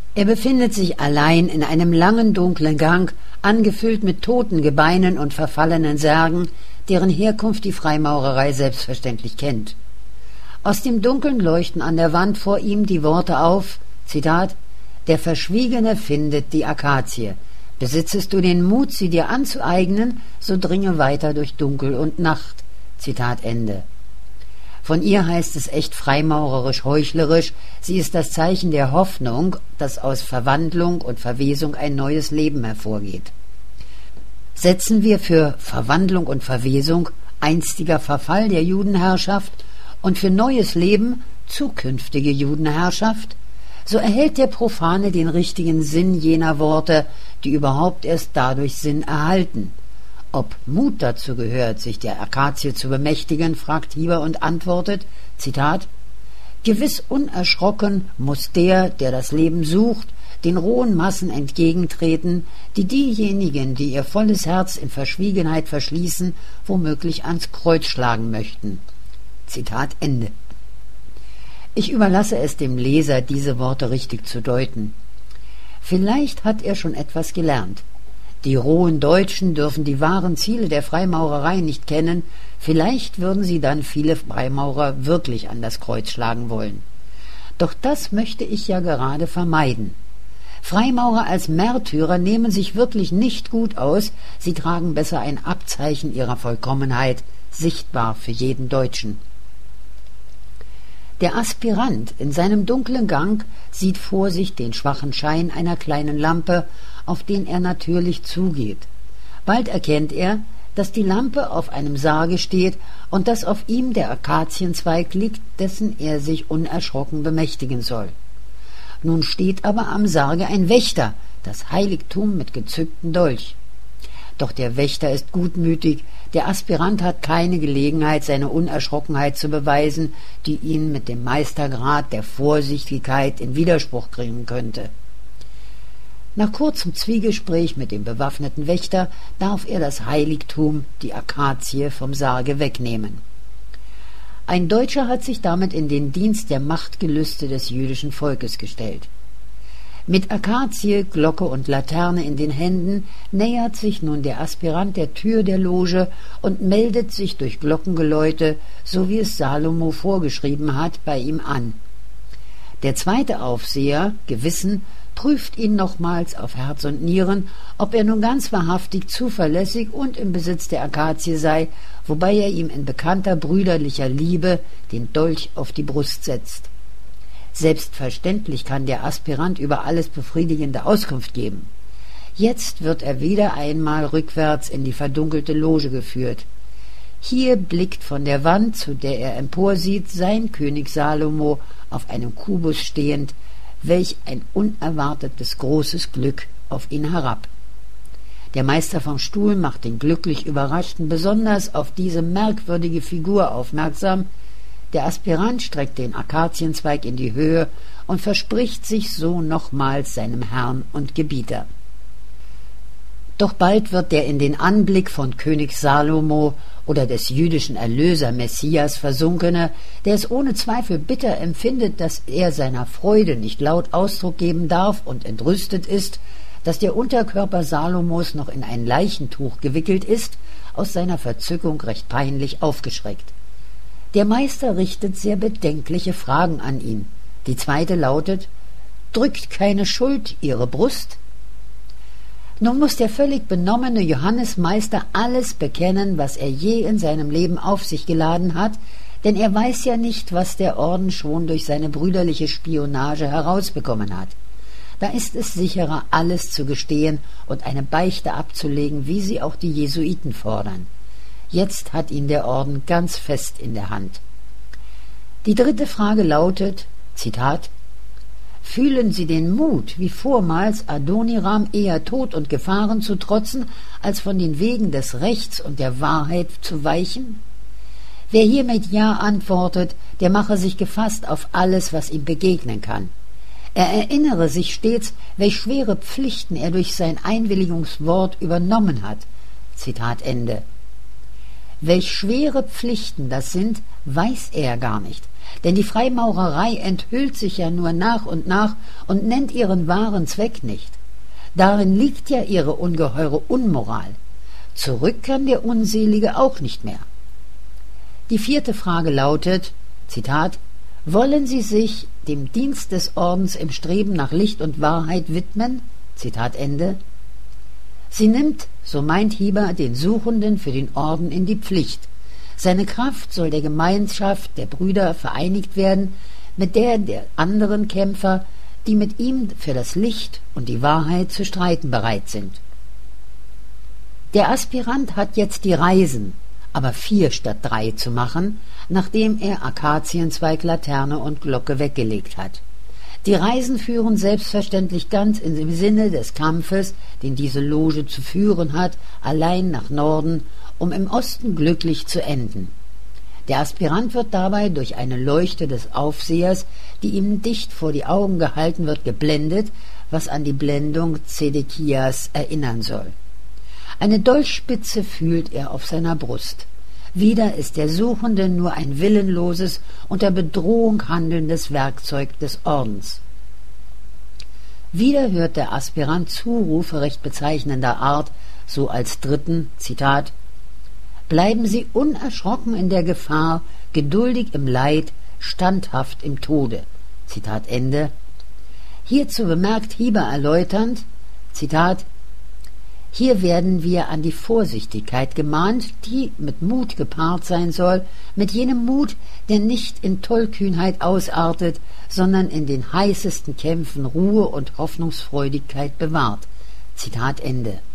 Er befindet sich allein in einem langen, dunklen Gang, angefüllt mit toten Gebeinen und verfallenen Särgen, deren Herkunft die Freimaurerei selbstverständlich kennt. Aus dem Dunkeln leuchten an der Wand vor ihm die Worte auf, Zitat, »Der Verschwiegene findet die Akazie. Besitzest du den Mut, sie dir anzueignen, so dringe weiter durch Dunkel und Nacht.« Zitat Ende. Von ihr heißt es echt freimaurerisch heuchlerisch, sie ist das Zeichen der Hoffnung, dass aus Verwandlung und Verwesung ein neues Leben hervorgeht. Setzen wir für Verwandlung und Verwesung einstiger Verfall der Judenherrschaft und für neues Leben zukünftige Judenherrschaft, so erhält der Profane den richtigen Sinn jener Worte, die überhaupt erst dadurch Sinn erhalten. Ob Mut dazu gehört, sich der Akazie zu bemächtigen, fragt Hieber und antwortet, Zitat, »Gewiss unerschrocken muß der das Leben sucht, den rohen Massen entgegentreten, die diejenigen, die ihr volles Herz in Verschwiegenheit verschließen, womöglich ans Kreuz schlagen möchten.« Zitat Ende. Ich überlasse es dem Leser, diese Worte richtig zu deuten. Vielleicht hat er schon etwas gelernt. Die rohen Deutschen dürfen die wahren Ziele der Freimaurerei nicht kennen, vielleicht würden sie dann viele Freimaurer wirklich an das Kreuz schlagen wollen. Doch das möchte ich ja gerade vermeiden. Freimaurer als Märtyrer nehmen sich wirklich nicht gut aus, sie tragen besser ein Abzeichen ihrer Vollkommenheit, sichtbar für jeden Deutschen. Der Aspirant in seinem dunklen Gang sieht vor sich den schwachen Schein einer kleinen Lampe, auf den er natürlich zugeht. Bald erkennt er, dass die Lampe auf einem Sarge steht und dass auf ihm der Akazienzweig liegt, dessen er sich unerschrocken bemächtigen soll. Nun steht aber am Sarge ein Wächter, das Heiligtum mit gezücktem Dolch. Doch der Wächter ist gutmütig, der Aspirant hat keine Gelegenheit, seine Unerschrockenheit zu beweisen, die ihn mit dem Meistergrad der Vorsichtigkeit in Widerspruch bringen könnte. Nach kurzem Zwiegespräch mit dem bewaffneten Wächter darf er das Heiligtum, die Akazie, vom Sarge wegnehmen. Ein Deutscher hat sich damit in den Dienst der Machtgelüste des jüdischen Volkes gestellt. Mit Akazie, Glocke und Laterne in den Händen nähert sich nun der Aspirant der Tür der Loge und meldet sich durch Glockengeläute, so wie es Salomo vorgeschrieben hat, bei ihm an. Der zweite Aufseher, Gewissen, prüft ihn nochmals auf Herz und Nieren, ob er nun ganz wahrhaftig zuverlässig und im Besitz der Akazie sei, wobei er ihm in bekannter brüderlicher Liebe den Dolch auf die Brust setzt. Selbstverständlich kann der Aspirant über alles befriedigende Auskunft geben. Jetzt wird er wieder einmal rückwärts in die verdunkelte Loge geführt. Hier blickt von der Wand, zu der er emporsieht, sein König Salomo auf einem Kubus stehend, welch ein unerwartetes großes Glück auf ihn herab. Der Meister vom Stuhl macht den glücklich Überraschten besonders auf diese merkwürdige Figur aufmerksam. Der Aspirant streckt den Akazienzweig in die Höhe und verspricht sich so nochmals seinem Herrn und Gebieter. Doch bald wird der in den Anblick von König Salomo oder des jüdischen Erlöser Messias Versunkene, der es ohne Zweifel bitter empfindet, dass er seiner Freude nicht laut Ausdruck geben darf und entrüstet ist, dass der Unterkörper Salomos noch in ein Leichentuch gewickelt ist, aus seiner Verzückung recht peinlich aufgeschreckt. Der Meister richtet sehr bedenkliche Fragen an ihn. Die zweite lautet: »Drückt keine Schuld Ihre Brust?« Nun muß der völlig benommene Johannesmeister alles bekennen, was er je in seinem Leben auf sich geladen hat, denn er weiß ja nicht, was der Orden schon durch seine brüderliche Spionage herausbekommen hat. Da ist es sicherer, alles zu gestehen und eine Beichte abzulegen, wie sie auch die Jesuiten fordern. Jetzt hat ihn der Orden ganz fest in der Hand. Die dritte Frage lautet, Zitat, »Fühlen Sie den Mut, wie vormals Adoniram eher Tod und Gefahren zu trotzen, als von den Wegen des Rechts und der Wahrheit zu weichen? Wer hier mit Ja antwortet, der mache sich gefasst auf alles, was ihm begegnen kann. Er erinnere sich stets, welch schwere Pflichten er durch sein Einwilligungswort übernommen hat.« Zitat Ende. Welch schwere Pflichten das sind, weiß er gar nicht. Denn die Freimaurerei enthüllt sich ja nur nach und nennt ihren wahren Zweck nicht. Darin liegt ja ihre ungeheure Unmoral. Zurück kann der Unselige auch nicht mehr. Die 4. Frage lautet, Zitat, wollen Sie sich dem Dienst des Ordens im Streben nach Licht und Wahrheit widmen? Zitat Ende. Sie nimmt, so meint Hieber, den Suchenden für den Orden in die Pflicht. Seine Kraft soll der Gemeinschaft der Brüder vereinigt werden mit der anderen Kämpfer, die mit ihm für das Licht und die Wahrheit zu streiten bereit sind. Der Aspirant hat jetzt die Reisen, aber 4 statt 3 zu machen, nachdem er Akazienzweig, Laterne und Glocke weggelegt hat. Die Reisen führen selbstverständlich ganz im Sinne des Kampfes, den diese Loge zu führen hat, allein nach Norden, um im Osten glücklich zu enden. Der Aspirant wird dabei durch eine Leuchte des Aufsehers, die ihm dicht vor die Augen gehalten wird, geblendet, was an die Blendung Zedekias erinnern soll. Eine Dolchspitze fühlt er auf seiner Brust. Wieder ist der Suchende nur ein willenloses, unter Bedrohung handelndes Werkzeug des Ordens. Wieder hört der Aspirant Zurufe recht bezeichnender Art, so als 3. Zitat, bleiben Sie unerschrocken in der Gefahr, geduldig im Leid, standhaft im Tode. Zitat Ende. Hierzu bemerkt Hieber erläuternd, Zitat, hier werden wir an die Vorsichtigkeit gemahnt, die mit Mut gepaart sein soll, mit jenem Mut, der nicht in Tollkühnheit ausartet, sondern in den heißesten Kämpfen Ruhe und Hoffnungsfreudigkeit bewahrt. Zitat Ende.